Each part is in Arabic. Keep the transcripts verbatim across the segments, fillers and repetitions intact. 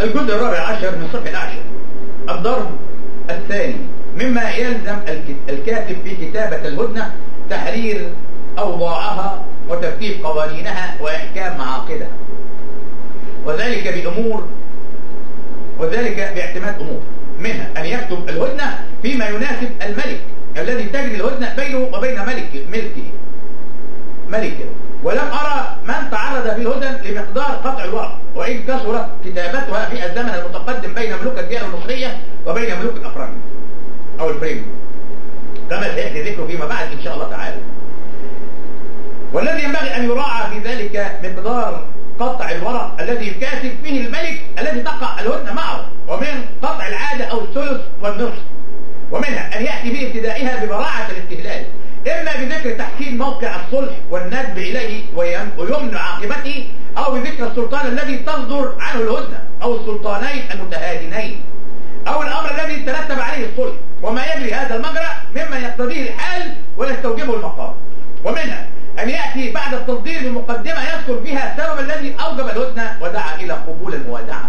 الجزء الرابع عشر من الصفحة العاشر. الضرب الثاني: مما يلزم الكاتب في كتابة الهدنة تحرير أوضاعها وترتيب قوانينها وإحكام معاقدها، وذلك بأمور وذلك باعتماد أمور، منها أن يكتب الهدنة فيما يناسب الملك الذي تجري الهدنة بينه وبين ملك ملكه ملكه ولم أرى من تعرض في الهدن لمقدار قطع الورق، وإن كثرت كتابتها في الزمن المتقدم بين ملوك الديانة المصرية وبين ملوك الأفران أو الفريم، كما سيأتي ذكره فيما بعد إن شاء الله تعالى. والذي ينبغي أن يراعى في ذلك مقدار قطع الورق الذي يكاتب فيه الملك الذي تقع الهدنة معه، ومن قطع العادة أو الثلث والنصف، ومنها أن يأتي بابتدائها ببراعة الاستهلال، إما بذكر تحسين موقع الصلح والندب إليه ويمن عاقبته، أو بذكر السلطان الذي تصدر عنه الهدنة أو السلطانين المتهادنين، أو الأمر الذي ترتب عليه الصلح، وما يجري هذا المجرى مما يقتضيه الحال ويستوجبه المقام. ومنها أن يأتي بعد التصدير بمقدمة يذكر فيها السبب الذي أوجب الهدنة ودعا إلى قبول الموادعة.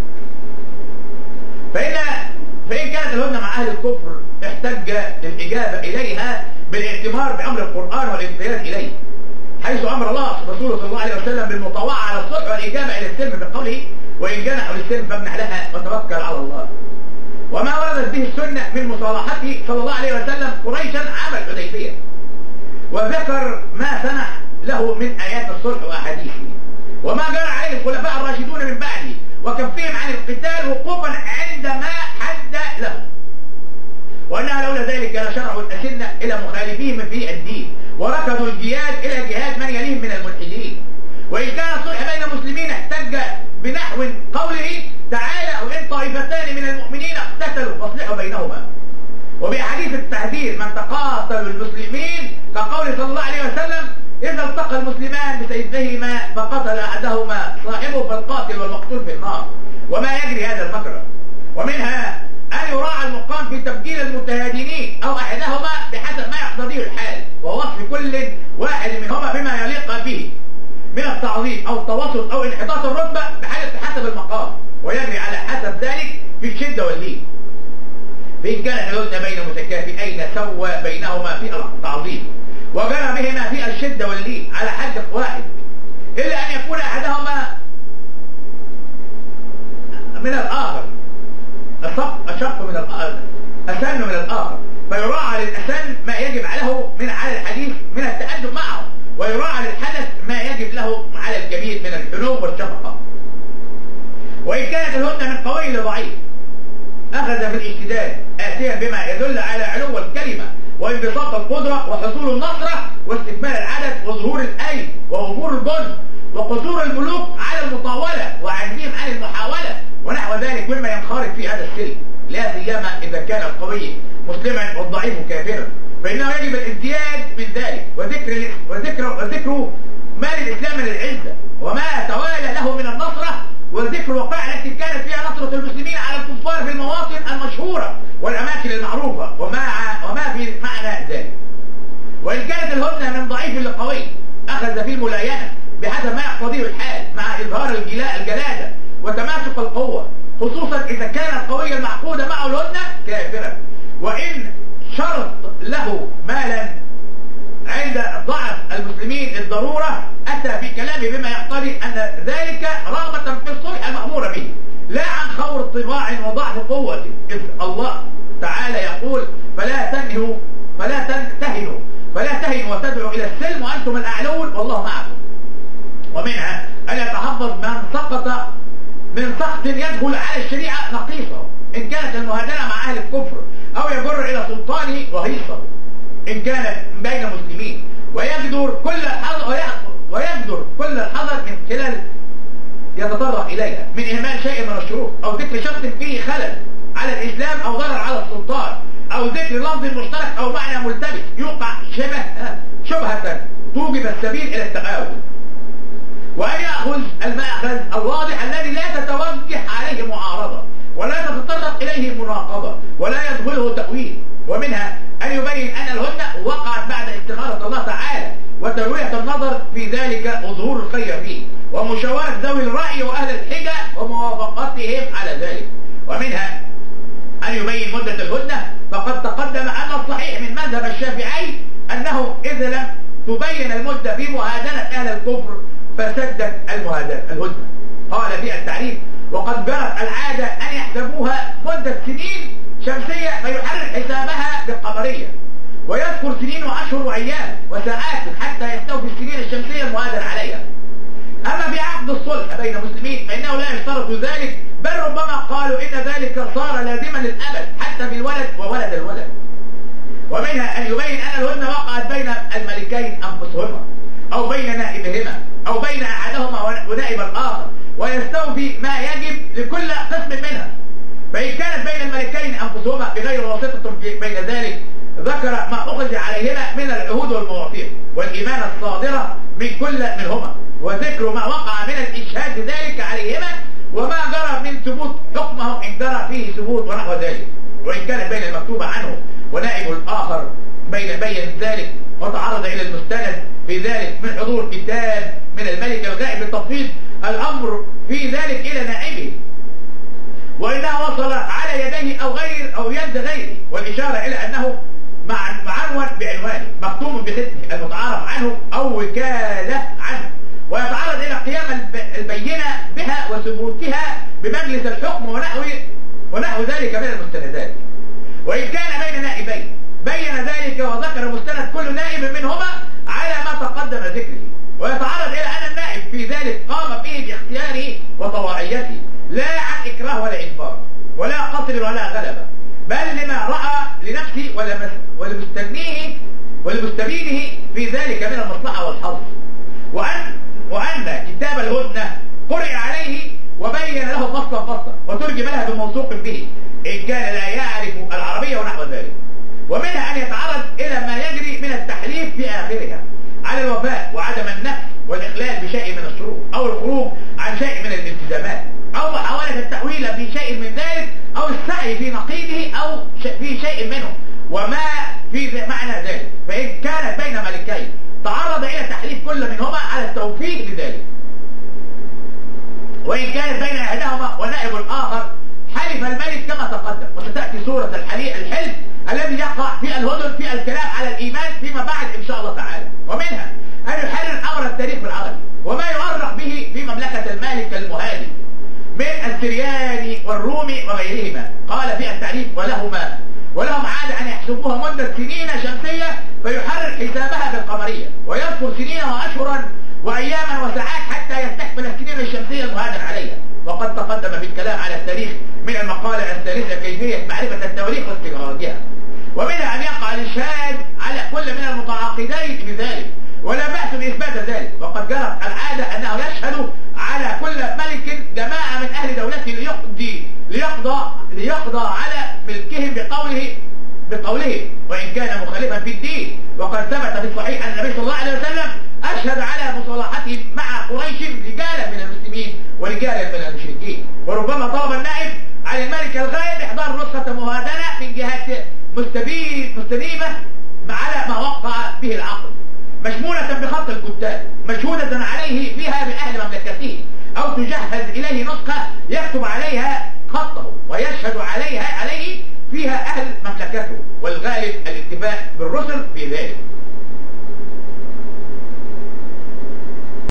فإن فإن كانت الهدنة مع أهل الكفر احتج للإجابة إليها بالاعتمار بأمر القرآن والانقياد إليه، حيث أمر الله رسوله صلى الله عليه وسلم بالمطاوعة على الصلح والإجابة إلى السلم بقوله: وإن جنحوا للسلم فامنح لها وتوكل على الله. وما وردت به السنة من مصالحته صلى الله عليه وسلم قريشا عام الحديبية، وذكر ما سنح له من آيات الصلح وأحاديثه، وما جرى عليه الخلفاء الراشدون من بعده، وكفهم عن القتال وقوفا عندما حد له، وأنها لولا ذلك لشرعوا الأسنة إلى مخالفيهم في الدين، وركضوا الجهاد إلى جهاد من يليهم من الملحدين. وإن كان الصلح بين المسلمين احتج بنحو قوله تعالى: وإن طائفتان من المؤمنين اقتتلوا فاصلحوا بينهما، وبأحاديث التحذير من تقاتلوا المسلمين كقول صلى الله عليه وسلم: إذا التقى المسلمان بسيفيهما فقتل أحدهما صاحبه فالقاتل والمقتول في النار، وما يجري هذا المجرى. ومنها أن يراعى المقام في تبجيل المتهادنين أو أحدهما بحسب ما يقتضيه الحال، ووصف كل واحد منهما بما يليق به من التعظيم أو التوسط أو انحطاط الرتبة بحسب المقام، ويجري على حسب ذلك في الشدة واللين. فإن كانت الهدنة بين متكافئين سوى بينهما في التعظيم، وجرى بهما في الشدة واللين على حد واحد، إلا أن يكون أحدهما من الآخر أشق من الآخر أسن من الآخر، فيراعى للأسن ما يجب عليه من على الحديث من التأدب معه، ويراعى للحدث ما يجب له على الكبير من الحنو والشفقة. وإن كانت الهدنة من قوي لضعيف أخذ في الاشتداد آتيا بما يدل على علو الكلمة وانبساط القدرة وحصول النصرة واستكمال العدد وظهور الأيد وأمور الجند وقصور الملوك على المطاولة وعجزهم عن المحاولة ونحو ذلك مما ينخرط في هذا السلم، لا سيما إذا كان القوي مسلما والضعيف كافرا، فإنه يجب الازدياد من ذلك وذكر وذكر وذكر ما للإسلام من العزة وما توالى له من النصرة، وذكر الوقائع التي كانت فيها نصرة المسلمين على الكفار في المواطن المشهورة والأماكن المعروفة وما وما في معنى ذلك. وإن كانت الهدنة من ضعيف لقوي أخذ في الملاينة بحسب ما يقتضيه الحال مع إظهار الجلادة وتماسك القوة، خصوصا إذا كان القوي المعقود معه الهدنة كافرا، وإن شرط له مالا عند ضعف المسلمين الضرورة أتى في كلامه بما يقتضي أن ذلك رغبة في الصلح المأمور به، لا عن خور طباع وضعف قوة، إذ الله تعالى يقول: فلا تنهوا فلا تنتهنوا فلا تهنوا وتدعوا إلى السلم وأنتم الأعلون والله معكم. ومنها أن يتحفظ من سقط من سقط يدخل على الشريعة نقيصه إن كانت المهادنة مع أهل الكفر، أو يجر إلى سلطانه وهيصه إن كانت بين مسلمين، ويقدر كل الحذر ويقدر كل الحذر من خلال يتطرق إليها من إهمال شيء من الشروط، أو ذكر شخص فيه خلل على الإسلام أو ضرر على السلطان، أو ذكر لفظ مشترك أو معنى ملتبس يوقع شبه شبهة توجب السبيل إلى التغاوي، وأن يأخذ المأخذ الواضح الذي لا تتوجه عليه معارضة ولا تتطرق إليه مناقضة ولا يدخله تأويل. ومنها أن يبين أن الهدنة وقعت بعد استخارة الله تعالى وتروية النظر في ذلك وظهور الخير فيه ومشاورة ذوي الرأي وأهل الحجة وموافقتهم تبين المدة في مهادنة أهل الكفر فسدت المهادنة الهدنة. قال في التعريف: وقد جرت العادة أن يحسبوها مدة سنين شمسية فيحرر حسابها بالقمرية، ويذكر سنين وأشهر وأيام وساعات حتى يستوفي السنين الشمسية المهادن عليها. أما في عقد الصلح بين المسلمين فإنه لا يشترط ذلك، بل ربما قالوا إن ذلك صار لازما للأبد حتى في الولد وولد الولد. ومنها أن يبين أن الهدنة وقعت بين الملكين أنفسهما أو بين نائبهما أو بين أحدهما ونائب الآخر، ويستوفي ما يجب لكل قسم منها. فإن كانت بين الملكين أنفسهما بغير واسطة بين ذلك ذكر ما أخذ عليهما من العهود والمواثيق والإيمان الصادرة من كل منهما، وذكر ما وقع من الإشهاد ذلك عليهما وما جرى من ثبوت حكمه إن جرى فيه ثبوت ونحو ذلك. وإن كانت بين المكتوب عنه ونائب الآخر بين بين ذلك وتعرض إلى المستند في ذلك من حضور كتاب من الملك الغائب بالتفويض الأمر في ذلك إلى نائبه، وإنه وصل على يديه أو غير أو يد غيره، والإشارة إلى أنه معنون بعنوانه مختوم بختمه المتعارف عنه أو وكالة عنه، ويتعرض إلى قيام البينة بها وثبوتها بمجلس الحكم ونحو ونحو ذلك من المستندات. وإن كان بين نائبين بين ذلك وذكر مستند كل نائب منهما على ما تقدم ذكره، ويتعرض إلى أن النائب في ذلك قام به باختياره وطواعيته لا عن إكراه ولا إجبار ولا قصر ولا غلبة، بل لما رأى لنفسه ولمستبينه ولمستبينه في ذلك من المصلحة والحظ. وأن وأن كتاب الهدنة قرئ عليه وبين له فصلا فصلا وترجم لها بموثوق به إن كان لا يعرف العربية ونحو ذلك. ومنها أن يتعرض إلى ما يجري من التحليف في آخرها على الوفاء وعدم النفس والإخلال بشيء من الشروط أو الخروج عن شيء من الالتزامات أو محاولة التأويل في شيء من ذلك أو السعي في نقيضه أو في شيء منه وما في معنى ذلك. فإن كانت بين ملكين تعرض إلى تحليف كل منهما على التوفيق لذلك، وإن كانت بين أحدهما ونائب الآخر حلف الملك كما تقدم، وستأتي سورة الحليف الحلف الذي يقع في الهدن في الكلام على الإيمان فيما بعد إن شاء الله تعالى. ومنها أن يحرر أمر التاريخ بالعربي وما يؤرخ به في مملكة المالك المهادي من السرياني والرومي وغيرهما. قال في التعريف: ولهما ولهم عادة أن يحسبوها مدة سنين شمسية فيحرر حسابها بالقمرية، ويذكر سنين وأشهرا وأياما وساعات حتى يستكمل السنين الشمسية المهادن عليها. وقد تقدم في الكلام على التاريخ من المقالة الثالثة كيفية معرفة التواريخ واستخراجها. ومنها أن يقع الإشهاد على كل من المتعاقدين بذلك ولا بأس بإثبات ذلك، وقد جرت العادة أنه يشهد على كل ملك جماعة من أهل دولته ليقضي ليقضى ليقضى على ملكهم بقوله بقوله وإن كان مخالفا في الدين. وقد ثبت في الصحيح أن النبي صلى الله عليه وسلم أشهد على مصالحته مع قريش رجالا من المسلمين ورجالا من المشركين، وربما طلب النائب على الملك الغائب إحضار نسخة مهادنة من جهة مستبين مستنيبة على ما وقع به العقد، مشمولة بخط الكتاب مشهودة عليه فيها بأهل مملكته، أو تجهز إليه نسخة يكتب عليها خطه ويشهد عليها عليه فيها أهل مملكته، والغالب الاتفاق بالرسل في ذلك.